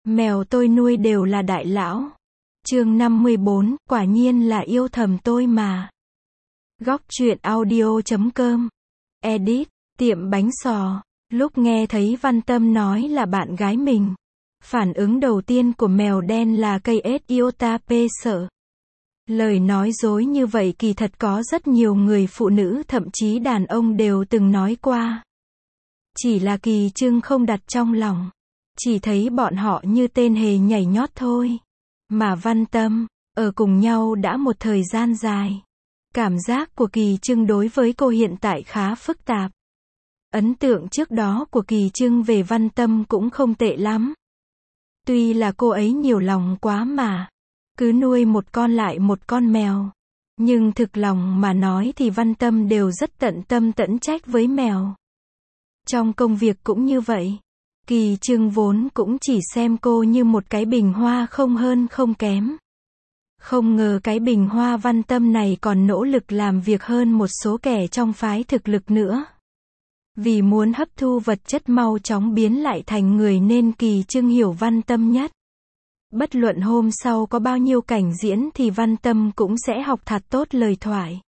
Mèo tôi nuôi đều là đại lão. Chương 54, quả nhiên là yêu thầm tôi mà. Góc truyện audio.com. Edit, tiệm bánh sò. Lúc nghe thấy Văn Tâm nói là bạn gái mình, phản ứng đầu tiên của mèo đen là cây ết iota p sợ. Lời nói dối như vậy kỳ thật có rất nhiều người phụ nữ thậm chí đàn ông đều từng nói qua. Chỉ là Kỳ Trưng không đặt trong lòng. Chỉ thấy bọn họ như tên hề nhảy nhót thôi. Mà Văn Tâm, ở cùng nhau đã một thời gian dài. Cảm giác của Kỳ Trưng đối với cô hiện tại khá phức tạp. Ấn tượng trước đó của Kỳ Trưng về Văn Tâm cũng không tệ lắm. Tuy là cô ấy nhiều lòng quá mà, cứ nuôi một con lại một con mèo. Nhưng thực lòng mà nói thì Văn Tâm đều rất tận tâm tận trách với mèo. Trong công việc cũng như vậy. Kỳ Trưng vốn cũng chỉ xem cô như một cái bình hoa không hơn không kém. Không ngờ cái bình hoa Văn Tâm này còn nỗ lực làm việc hơn một số kẻ trong phái thực lực nữa. Vì muốn hấp thu vật chất mau chóng biến lại thành người nên Kỳ Trưng hiểu Văn Tâm nhất. Bất luận hôm sau có bao nhiêu cảnh diễn thì Văn Tâm cũng sẽ học thật tốt lời thoại.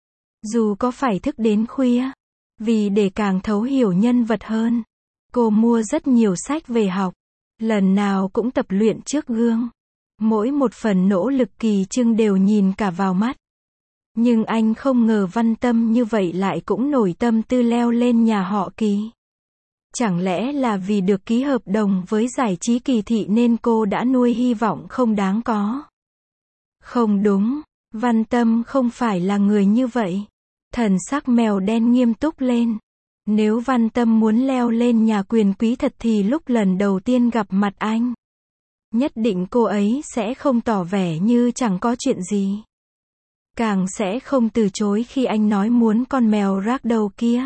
Dù có phải thức đến khuya. Vì để càng thấu hiểu nhân vật hơn, cô mua rất nhiều sách về học. Lần nào cũng tập luyện trước gương. Mỗi một phần nỗ lực Kỳ Trưng đều nhìn cả vào mắt. Nhưng anh không ngờ Văn Tâm như vậy lại cũng nổi tâm tư leo lên nhà họ Kỳ. Chẳng lẽ là vì được ký hợp đồng với giải trí Kỳ thị nên cô đã nuôi hy vọng không đáng có? Không đúng, Văn Tâm không phải là người như vậy. Thần sắc mèo đen nghiêm túc lên. Nếu Văn Tâm muốn leo lên nhà quyền quý thật thì lúc lần đầu tiên gặp mặt anh, nhất định cô ấy sẽ không tỏ vẻ như chẳng có chuyện gì. Càng sẽ không từ chối khi anh nói muốn con mèo ragdoll kia.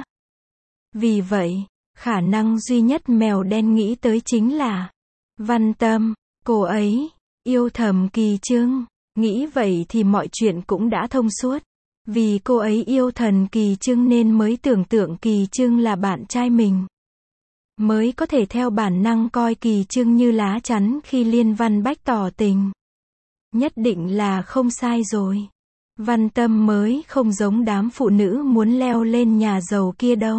Vì vậy, khả năng duy nhất mèo đen nghĩ tới chính là Văn Tâm, cô ấy yêu thầm Kỳ Trưng. Nghĩ vậy thì mọi chuyện cũng đã thông suốt. Vì cô ấy yêu thần Kỳ Trưng nên mới tưởng tượng Kỳ Trưng là bạn trai mình. Mới có thể theo bản năng coi Kỳ Trưng như lá chắn khi Liên Văn Bách tỏ tình. Nhất định là không sai rồi. Văn Tâm mới không giống đám phụ nữ muốn leo lên nhà giàu kia đâu.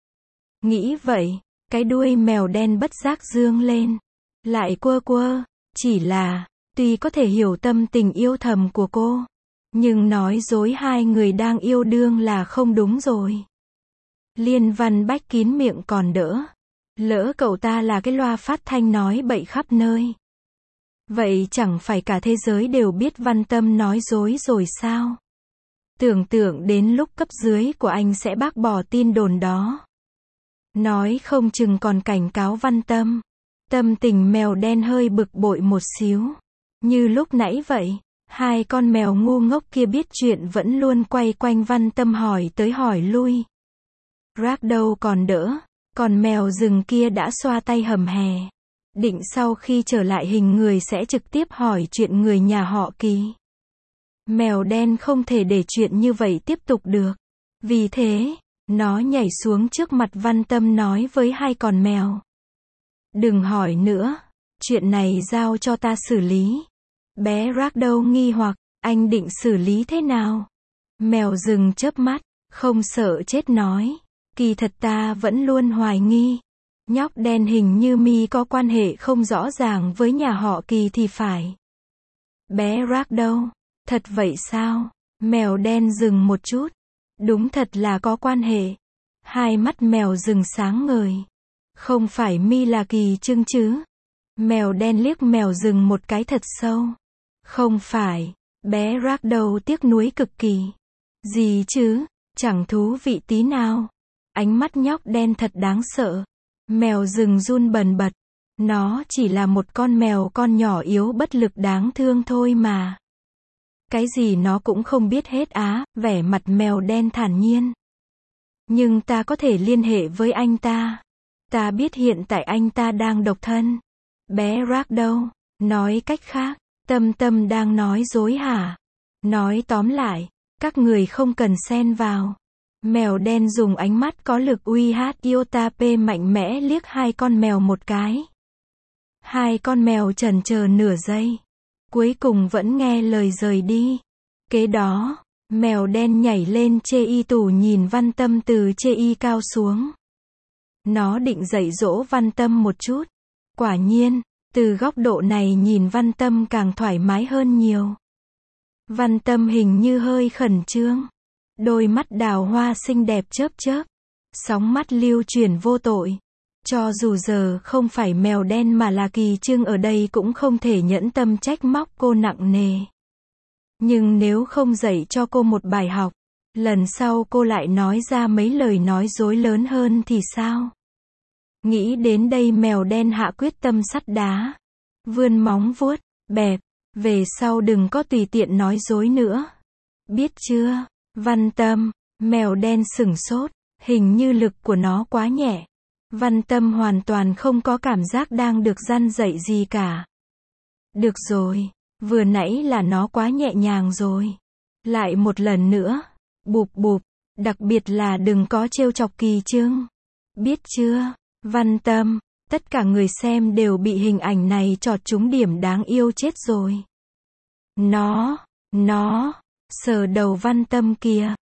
Nghĩ vậy, cái đuôi mèo đen bất giác dương lên. Lại quơ quơ. Chỉ là, tuy có thể hiểu tâm tình yêu thầm của cô, nhưng nói dối hai người đang yêu đương là không đúng rồi. Liên Văn Bách kín miệng còn đỡ. Lỡ cậu ta là cái loa phát thanh nói bậy khắp nơi. Vậy chẳng phải cả thế giới đều biết Văn Tâm nói dối rồi sao? Tưởng tượng đến lúc cấp dưới của anh sẽ bác bỏ tin đồn đó. Nói không chừng còn cảnh cáo Văn Tâm. Tâm tình mèo đen hơi bực bội một xíu. Như lúc nãy vậy. Hai con mèo ngu ngốc kia biết chuyện vẫn luôn quay quanh Văn Tâm hỏi tới hỏi lui. Ragdoll còn đỡ. Còn mèo rừng kia đã xoa tay hầm hè. Định sau khi trở lại hình người sẽ trực tiếp hỏi chuyện người nhà họ Kỳ. Mèo đen không thể để chuyện như vậy tiếp tục được. Vì thế, nó nhảy xuống trước mặt Văn Tâm nói với hai con mèo. Đừng hỏi nữa. Chuyện này giao cho ta xử lý. Bé Ragdoll nghi hoặc, anh định xử lý thế nào? Mèo rừng chớp mắt, không sợ chết nói. Kỳ thật ta vẫn luôn hoài nghi. Nhóc đen hình như mi có quan hệ không rõ ràng với nhà họ Kỳ thì phải. Bé Ragdoll, thật vậy sao? Mèo đen dừng một chút. Đúng thật là có quan hệ. Hai mắt mèo rừng sáng ngời. Không phải mi là Kỳ Trưng chứ? Mèo đen liếc mèo rừng một cái thật sâu. Không phải. Bé Ragdoll tiếc nuối cực kỳ. Gì chứ? Chẳng thú vị tí nào. Ánh mắt nhóc đen thật đáng sợ. Mèo rừng run bần bật. Nó chỉ là một con mèo con nhỏ yếu bất lực đáng thương thôi mà. Cái gì nó cũng không biết hết á, vẻ mặt mèo đen thản nhiên. Nhưng ta có thể liên hệ với anh ta. Ta biết hiện tại anh ta đang độc thân. Bé Ragdoll, nói cách khác, Tâm đang nói dối hả? Nói tóm lại, các người không cần xen vào. Mèo đen dùng ánh mắt có lực uy hát iota p mạnh mẽ liếc hai con mèo một cái. Hai con mèo chần chờ nửa giây. Cuối cùng vẫn nghe lời rời đi. Kế đó, mèo đen nhảy lên chê y tủ nhìn Văn Tâm từ chê y cao xuống. Nó định dạy dỗ Văn Tâm một chút. Quả nhiên, từ góc độ này nhìn Văn Tâm càng thoải mái hơn nhiều. Văn Tâm hình như hơi khẩn trương. Đôi mắt đào hoa xinh đẹp chớp chớp. Sóng mắt lưu chuyển vô tội. Cho dù giờ không phải mèo đen mà là Kỳ Trương ở đây cũng không thể nhẫn tâm trách móc cô nặng nề. Nhưng nếu không dạy cho cô một bài học, lần sau cô lại nói ra mấy lời nói dối lớn hơn thì sao? Nghĩ đến đây mèo đen hạ quyết tâm sắt đá. Vươn móng vuốt, bẹp, về sau đừng có tùy tiện nói dối nữa. Biết chưa? Văn Tâm, mèo đen sửng sốt, hình như lực của nó quá nhẹ. Văn Tâm hoàn toàn không có cảm giác đang được răn dạy gì cả. Được rồi, vừa nãy là nó quá nhẹ nhàng rồi. Lại một lần nữa, bụp bụp, đặc biệt là đừng có trêu chọc Kỳ Trương. Biết chưa? Văn Tâm, tất cả người xem đều bị hình ảnh này chọt trúng điểm đáng yêu chết rồi. Nó, sờ đầu Văn Tâm kìa.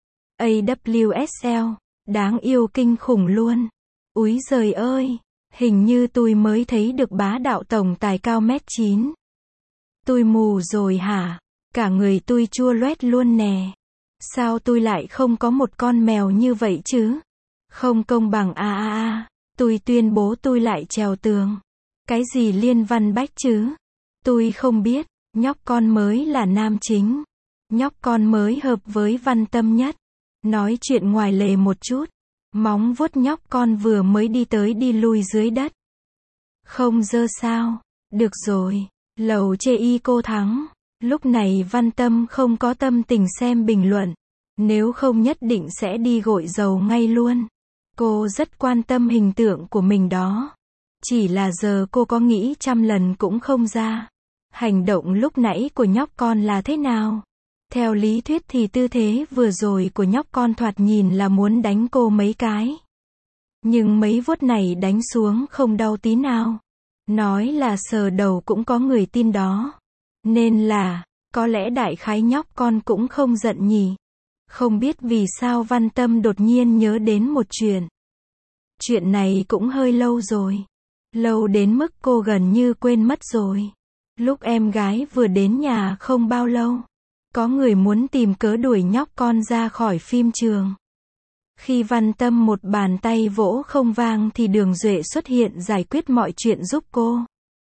AWSL, đáng yêu kinh khủng luôn. Úi giời ơi, hình như tôi mới thấy được bá đạo tổng tài cao 1m9. Tôi mù rồi hả? Cả người tôi chua loét luôn nè. Sao tôi lại không có một con mèo như vậy chứ? Không công bằng tôi tuyên bố tôi lại trèo tường. Cái gì Liên Văn Bách chứ? Tôi không biết, nhóc con mới là nam chính. Nhóc con mới hợp với Văn Tâm nhất. Nói chuyện ngoài lề một chút. Móng vuốt nhóc con vừa mới đi tới đi lui dưới đất. Không dơ sao? Được rồi, lầu chê y cô thắng. Lúc này Văn Tâm không có tâm tình xem bình luận. Nếu không nhất định sẽ đi gội dầu ngay luôn. Cô rất quan tâm hình tượng của mình đó. Chỉ là giờ cô có nghĩ trăm lần cũng không ra. Hành động lúc nãy của nhóc con là thế nào? Theo lý thuyết thì tư thế vừa rồi của nhóc con thoạt nhìn là muốn đánh cô mấy cái. Nhưng mấy vuốt này đánh xuống không đau tí nào. Nói là sờ đầu cũng có người tin đó. Nên là, có lẽ đại khái nhóc con cũng không giận nhỉ. Không biết vì sao Văn Tâm đột nhiên nhớ đến một chuyện. Chuyện này cũng hơi lâu rồi. Lâu đến mức cô gần như quên mất rồi. Lúc em gái vừa đến nhà không bao lâu. Có người muốn tìm cớ đuổi nhóc con ra khỏi phim trường. Khi Văn Tâm một bàn tay vỗ không vang thì Đường Duệ xuất hiện giải quyết mọi chuyện giúp cô.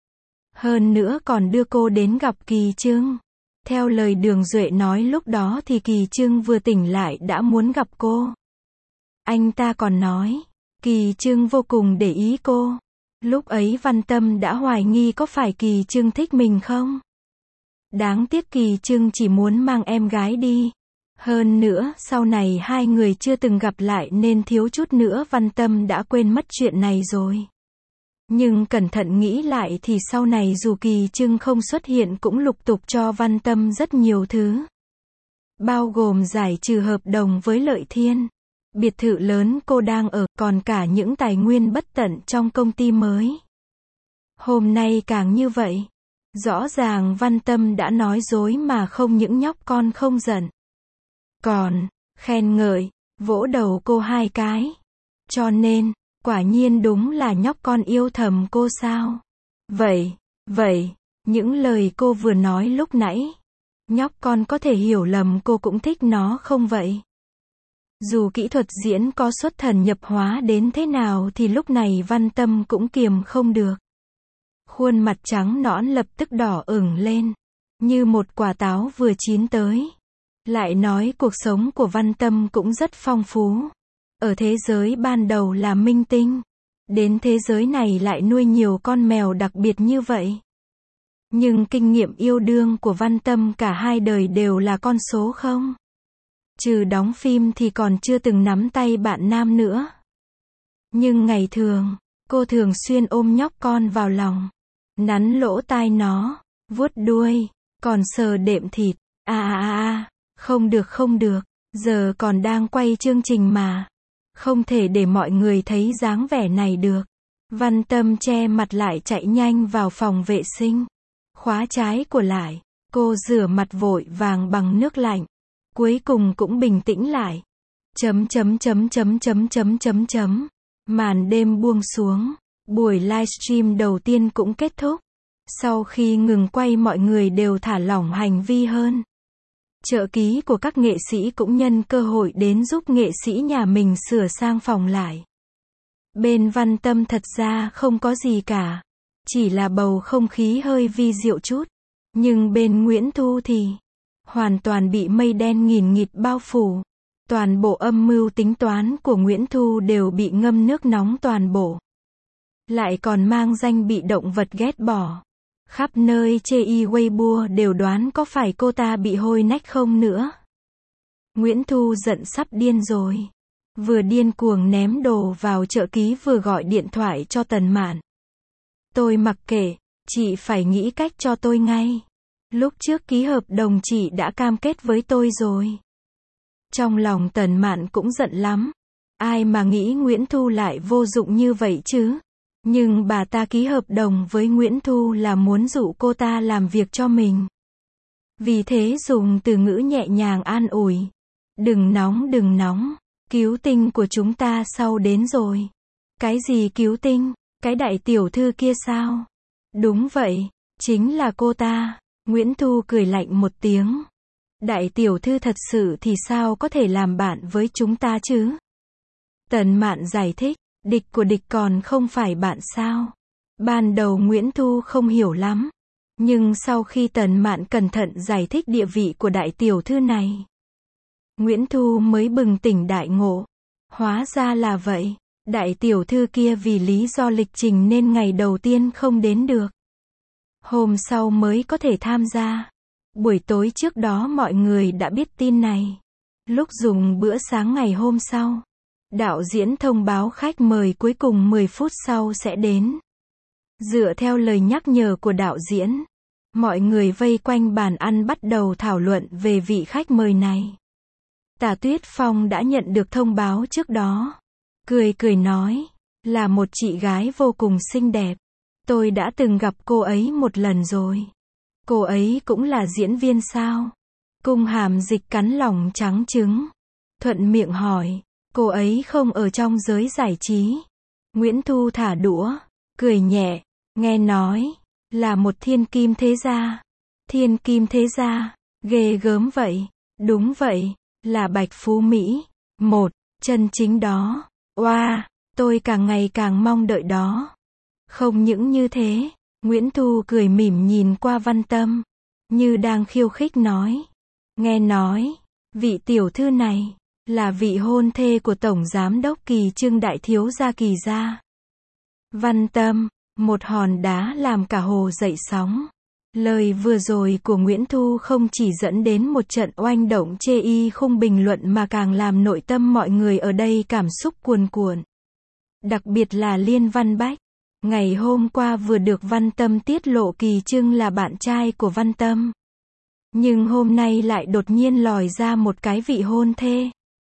Hơn nữa còn đưa cô đến gặp Kỳ Trương. Theo lời Đường Duệ nói lúc đó thì Kỳ Trương vừa tỉnh lại đã muốn gặp cô. Anh ta còn nói, Kỳ Trương vô cùng để ý cô. Lúc ấy Văn Tâm đã hoài nghi có phải Kỳ Trương thích mình không? Đáng tiếc Kỳ Trương chỉ muốn mang em gái đi. Hơn nữa, sau này hai người chưa từng gặp lại nên thiếu chút nữa Văn Tâm đã quên mất chuyện này rồi. Nhưng cẩn thận nghĩ lại thì sau này dù Kỳ Trương không xuất hiện cũng lục tục cho Văn Tâm rất nhiều thứ. Bao gồm giải trừ hợp đồng với Lợi Thiên, biệt thự lớn cô đang ở, còn cả những tài nguyên bất tận trong công ty mới. Hôm nay càng như vậy. Rõ ràng Văn Tâm đã nói dối mà không những nhóc con không giận. Còn, khen ngợi, vỗ đầu cô hai cái. Cho nên, quả nhiên đúng là nhóc con yêu thầm cô sao? Vậy, những lời cô vừa nói lúc nãy, nhóc con có thể hiểu lầm cô cũng thích nó không vậy? Dù kỹ thuật diễn có xuất thần nhập hóa đến thế nào thì lúc này Văn Tâm cũng kiềm không được. Khuôn mặt trắng nõn lập tức đỏ ửng lên, như một quả táo vừa chín tới. Lại nói cuộc sống của Văn Tâm cũng rất phong phú. Ở thế giới ban đầu là minh tinh, đến thế giới này lại nuôi nhiều con mèo đặc biệt như vậy. Nhưng kinh nghiệm yêu đương của Văn Tâm cả hai đời đều là con số không. Trừ đóng phim thì còn chưa từng nắm tay bạn nam nữa. Nhưng ngày thường, cô thường xuyên ôm nhóc con vào lòng, nắn lỗ tai nó, vuốt đuôi, còn sờ đệm thịt. Không được, giờ còn đang quay chương trình mà. Không thể để mọi người thấy dáng vẻ này được. Văn Tâm che mặt lại chạy nhanh vào phòng vệ sinh. Khóa trái của lại. Cô rửa mặt vội vàng bằng nước lạnh. Cuối cùng cũng bình tĩnh lại. Màn đêm buông xuống. Buổi livestream đầu tiên cũng kết thúc. Sau khi ngừng quay mọi người đều thả lỏng hành vi hơn. Trợ lý của các nghệ sĩ cũng nhân cơ hội đến giúp nghệ sĩ nhà mình sửa sang phòng lại. Bên Văn Tâm thật ra không có gì cả. Chỉ là bầu không khí hơi vi diệu chút. Nhưng bên Nguyễn Thu thì hoàn toàn bị mây đen nghìn nghịt bao phủ. Toàn bộ âm mưu tính toán của Nguyễn Thu đều bị ngâm nước nóng toàn bộ. Lại còn mang danh bị động vật ghét bỏ. Khắp nơi chê Weibo đều đoán có phải cô ta bị hôi nách không nữa. Nguyễn Thu giận sắp điên rồi. Vừa điên cuồng ném đồ vào chợ ký vừa gọi điện thoại cho Tần Mạn. Tôi mặc kệ, chị phải nghĩ cách cho tôi ngay. Lúc trước ký hợp đồng chị đã cam kết với tôi rồi. Trong lòng Tần Mạn cũng giận lắm. Ai mà nghĩ Nguyễn Thu lại vô dụng như vậy chứ? Nhưng bà ta ký hợp đồng với Nguyễn Thu là muốn dụ cô ta làm việc cho mình. Vì thế dùng từ ngữ nhẹ nhàng an ủi. Đừng nóng, cứu tinh của chúng ta sau đến rồi. Cái gì cứu tinh? Cái đại tiểu thư kia sao? Đúng vậy, chính là cô ta. Nguyễn Thu cười lạnh một tiếng. Đại tiểu thư thật sự thì sao có thể làm bạn với chúng ta chứ? Tần Mạn giải thích, địch của địch còn không phải bạn sao? Ban đầu Nguyễn Thu không hiểu lắm. Nhưng sau khi Tần Mạn cẩn thận giải thích địa vị của đại tiểu thư này, Nguyễn Thu mới bừng tỉnh đại ngộ. Hóa ra là vậy. Đại tiểu thư kia vì lý do lịch trình nên ngày đầu tiên không đến được. Hôm sau mới có thể tham gia. Buổi tối trước đó mọi người đã biết tin này. Lúc dùng bữa sáng ngày hôm sau, đạo diễn thông báo khách mời cuối cùng 10 phút sau sẽ đến. Dựa theo lời nhắc nhở của đạo diễn, mọi người vây quanh bàn ăn bắt đầu thảo luận về vị khách mời này. Tả Tuyết Phong đã nhận được thông báo trước đó. Cười nói, là một chị gái vô cùng xinh đẹp. Tôi đã từng gặp cô ấy một lần rồi. Cô ấy cũng là diễn viên sao? Cung Hàm Dịch cắn lòng trắng trứng. Thuận miệng hỏi, cô ấy không ở trong giới giải trí. Nguyễn Thu thả đũa, cười nhẹ, nghe nói, là một thiên kim thế gia. Thiên kim thế gia, ghê gớm vậy. Đúng vậy, là Bạch Phú Mỹ. Một, chân chính đó. Oa, tôi càng ngày càng mong đợi đó. Không những như thế, Nguyễn Thu cười mỉm nhìn qua Văn Tâm, như đang khiêu khích nói. Nghe nói, vị tiểu thư này, là vị hôn thê của Tổng Giám đốc Kỳ Trưng đại thiếu gia Kỳ gia. Văn Tâm, một hòn đá làm cả hồ dậy sóng. Lời vừa rồi của Nguyễn Thu không chỉ dẫn đến một trận oanh động chê khung bình luận mà càng làm nội tâm mọi người ở đây cảm xúc cuồn cuộn. Đặc biệt là Liên Văn Bách. Ngày hôm qua vừa được Văn Tâm tiết lộ Kỳ Trưng là bạn trai của Văn Tâm. Nhưng hôm nay lại đột nhiên lòi ra một cái vị hôn thê.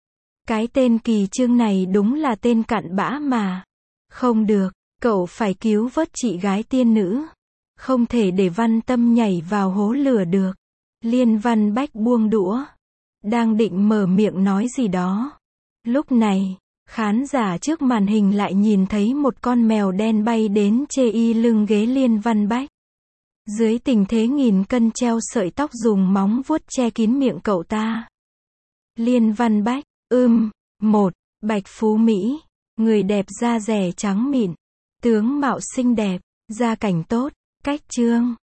Cái tên Kỳ Trưng này đúng là tên cặn bã mà. Không được, cậu phải cứu vớt chị gái tiên nữ. Không thể để Văn Tâm nhảy vào hố lửa được. Liên Văn Bách buông đũa. Đang định mở miệng nói gì đó. Lúc này, khán giả trước màn hình lại nhìn thấy một con mèo đen bay đến chê lưng ghế Liên Văn Bách. Dưới tình thế nghìn cân treo sợi tóc dùng móng vuốt che kín miệng cậu ta. Liên Văn Bách, một, Bạch Phú Mỹ, người đẹp da dẻ trắng mịn, tướng mạo xinh đẹp, gia cảnh tốt, cách trương,